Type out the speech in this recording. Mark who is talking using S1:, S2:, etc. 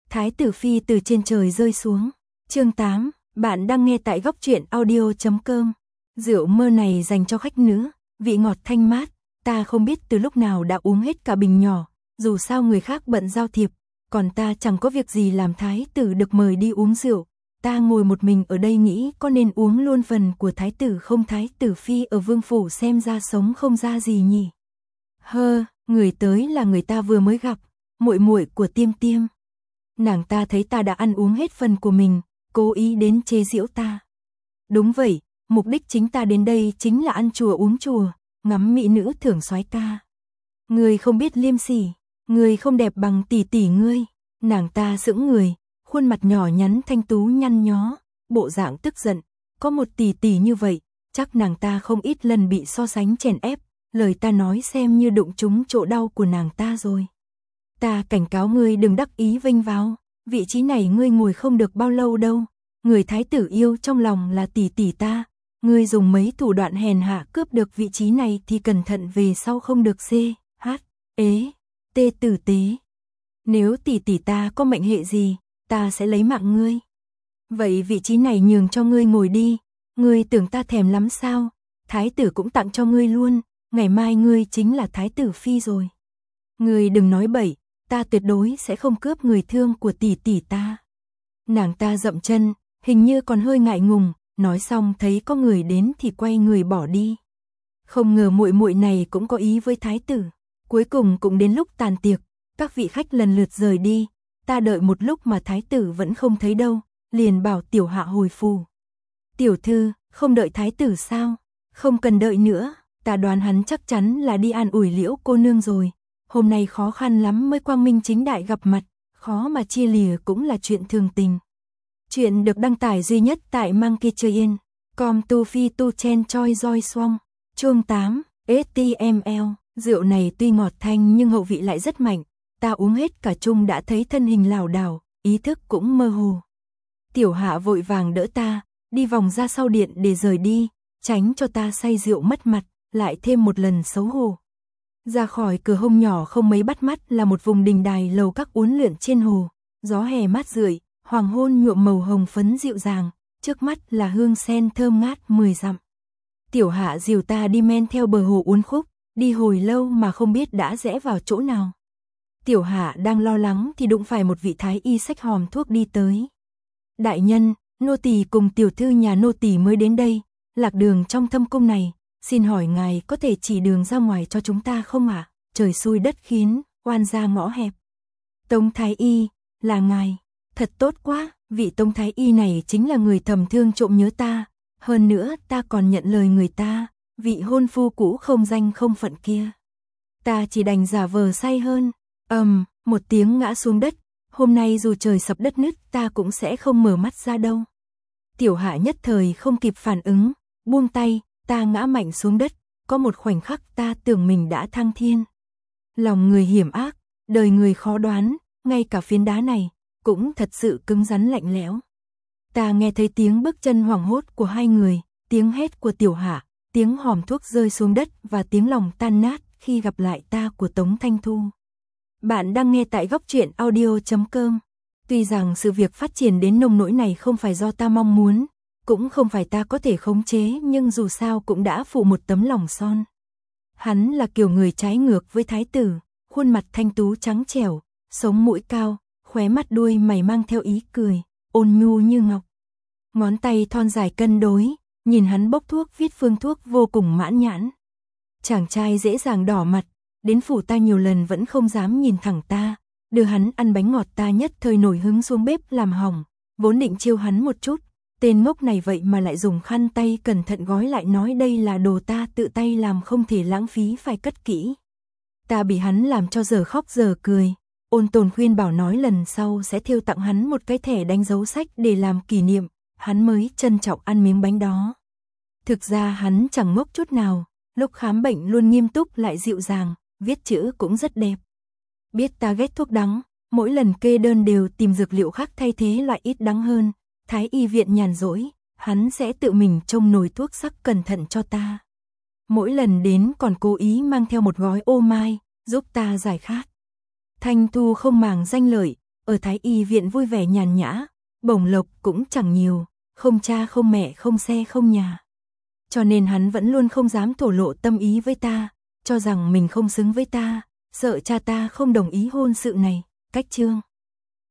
S1: Thái tử phi từ trên trời rơi xuống. Chương 8, bạn đang nghe tại góc truyện audio.com. Rượu mơ này dành cho khách nữ, vị ngọt thanh mát, ta không biết từ lúc nào đã uống hết cả bình nhỏ, dù sao người khác bận giao thiệp, còn ta chẳng có việc gì làm thái tử được mời đi uống rượu. Ta ngồi một mình ở đây nghĩ có nên uống luôn phần của thái tử không, thái tử phi ở vương phủ xem ra sống không ra gì nhỉ. Người tới là người ta vừa mới gặp, muội muội của Tiêm Tiêm. Nàng ta thấy ta đã ăn uống hết phần của mình, cố ý đến chế giễu ta. Đúng vậy, mục đích chính ta đến đây chính là ăn chùa uống chùa, ngắm mỹ nữ thưởng soái ca. Ngươi không biết liêm sỉ, ngươi không đẹp bằng tỷ tỷ ngươi. Nàng ta sững người, khuôn mặt nhỏ nhắn thanh tú nhăn nhó, bộ dạng tức giận, có một tỷ tỷ như vậy, chắc nàng ta không ít lần bị so sánh chèn ép, lời ta nói xem như đụng trúng chỗ đau của nàng ta rồi. Ta cảnh cáo ngươi đừng đắc ý vênh váo, vị trí này ngươi ngồi không được bao lâu đâu, người thái tử yêu trong lòng là tỷ tỷ ta, ngươi dùng mấy thủ đoạn hèn hạ cướp được vị trí này thì cẩn thận về sau không được tử tế. Nếu tỷ tỷ ta có mệnh hệ gì, ta sẽ lấy mạng ngươi. Vậy vị trí này nhường cho ngươi ngồi đi, ngươi tưởng ta thèm lắm sao, thái tử cũng tặng cho ngươi luôn, ngày mai ngươi chính là thái tử phi rồi. Ngươi đừng nói bậy, ta tuyệt đối sẽ không cướp người thương của tỷ tỷ ta. Nàng ta dậm chân, hình như còn hơi ngại ngùng, nói xong thấy có người đến thì quay người bỏ đi. Không ngờ muội muội này cũng có ý với thái tử. Cuối cùng cũng đến lúc tàn tiệc, các vị khách lần lượt rời đi, ta đợi một lúc mà thái tử vẫn không thấy đâu, liền bảo tiểu hạ hồi phủ. Tiểu thư, không đợi thái tử sao? Không cần đợi nữa, ta đoán hắn chắc chắn là đi an ủi Liễu cô nương rồi. Hôm nay khó khăn lắm mới quang minh chính đại gặp mặt, khó mà chia lìa cũng là chuyện thường tình. Chuyện được đăng tải duy nhất tại Monkeytrain.com. Tu Phi Tu Chen Choi Roi Swong. Chương 8, HTML. Rượu này tuy ngọt thanh nhưng hậu vị lại rất mạnh. Ta uống hết cả chung đã thấy thân hình lảo đảo, ý thức cũng mơ hồ. Tiểu hạ vội vàng đỡ ta, đi vòng ra sau điện để rời đi, tránh cho ta say rượu mất mặt, lại thêm một lần xấu hổ. Ra khỏi cửa hông nhỏ không mấy bắt mắt là một vùng đình đài lầu các uốn lượn trên hồ, gió hè mát rượi, hoàng hôn nhuộm màu hồng phấn dịu dàng, trước mắt là hương sen thơm ngát 10 dặm. Tiểu hạ dìu ta đi men theo bờ hồ uốn khúc, đi hồi lâu mà không biết đã rẽ vào chỗ nào. Tiểu hạ đang lo lắng thì đụng phải một vị thái y xách hòm thuốc đi tới. Đại nhân, nô tỳ cùng tiểu thư nhà nô tỳ mới đến đây, lạc đường trong thâm cung này, xin hỏi ngài có thể chỉ đường ra ngoài cho chúng ta không ạ? Trời xui đất khiến, oan ra ngõ hẹp. Tống thái y, là ngài, thật tốt quá, vị Tống thái y này chính là người thầm thương trộm nhớ ta, hơn nữa ta còn nhận lời người ta, vị hôn phu cũ không danh không phận kia. Ta chỉ đành giả vờ say hơn, một tiếng ngã xuống đất, hôm nay dù trời sập đất nứt ta cũng sẽ không mở mắt ra đâu. Tiểu hạ nhất thời không kịp phản ứng, buông tay, ta ngã mạnh xuống đất, có một khoảnh khắc ta tưởng mình đã thăng thiên. Lòng người hiểm ác, đời người khó đoán, ngay cả phiến đá này, cũng thật sự cứng rắn lạnh lẽo. Ta nghe thấy tiếng bước chân hoảng hốt của hai người, tiếng hét của tiểu hạ, tiếng hòm thuốc rơi xuống đất và tiếng lòng tan nát khi gặp lại ta của Tống Thanh Thu. Bạn đang nghe tại góc truyện audio.com. Tuy rằng sự việc phát triển đến nông nỗi này không phải do ta mong muốn, cũng không phải ta có thể khống chế, nhưng dù sao cũng đã phụ một tấm lòng son. Hắn là kiểu người trái ngược với thái tử, khuôn mặt thanh tú trắng trẻo, sống mũi cao, khóe mắt đuôi mày mang theo ý cười, ôn nhu như ngọc. Ngón tay thon dài cân đối, nhìn hắn bốc thuốc viết phương thuốc vô cùng mãn nhãn. Chàng trai dễ dàng đỏ mặt, đến phủ ta nhiều lần vẫn không dám nhìn thẳng ta, đưa hắn ăn bánh ngọt ta nhất thời nổi hứng xuống bếp làm hỏng, vốn định chiêu hắn một chút, tên ngốc này vậy mà lại dùng khăn tay cẩn thận gói lại nói đây là đồ ta tự tay làm không thể lãng phí phải cất kỹ. Ta bị hắn làm cho giờ khóc giờ cười, ôn tồn khuyên bảo nói lần sau sẽ thêu tặng hắn một cái thẻ đánh dấu sách để làm kỷ niệm, hắn mới trân trọng ăn miếng bánh đó. Thực ra hắn chẳng ngốc chút nào, lúc khám bệnh luôn nghiêm túc lại dịu dàng, viết chữ cũng rất đẹp. Biết ta ghét thuốc đắng, mỗi lần kê đơn đều tìm dược liệu khác thay thế loại ít đắng hơn. Thái y viện nhàn rỗi, hắn sẽ tự mình trông nồi thuốc sắc cẩn thận cho ta. Mỗi lần đến còn cố ý mang theo một gói ô mai, giúp ta giải khát. Thanh Thu không màng danh lợi, ở Thái Y viện vui vẻ nhàn nhã, bổng lộc cũng chẳng nhiều, không cha không mẹ không xe không nhà. Cho nên hắn vẫn luôn không dám thổ lộ tâm ý với ta, cho rằng mình không xứng với ta, sợ cha ta không đồng ý hôn sự này. Cách chương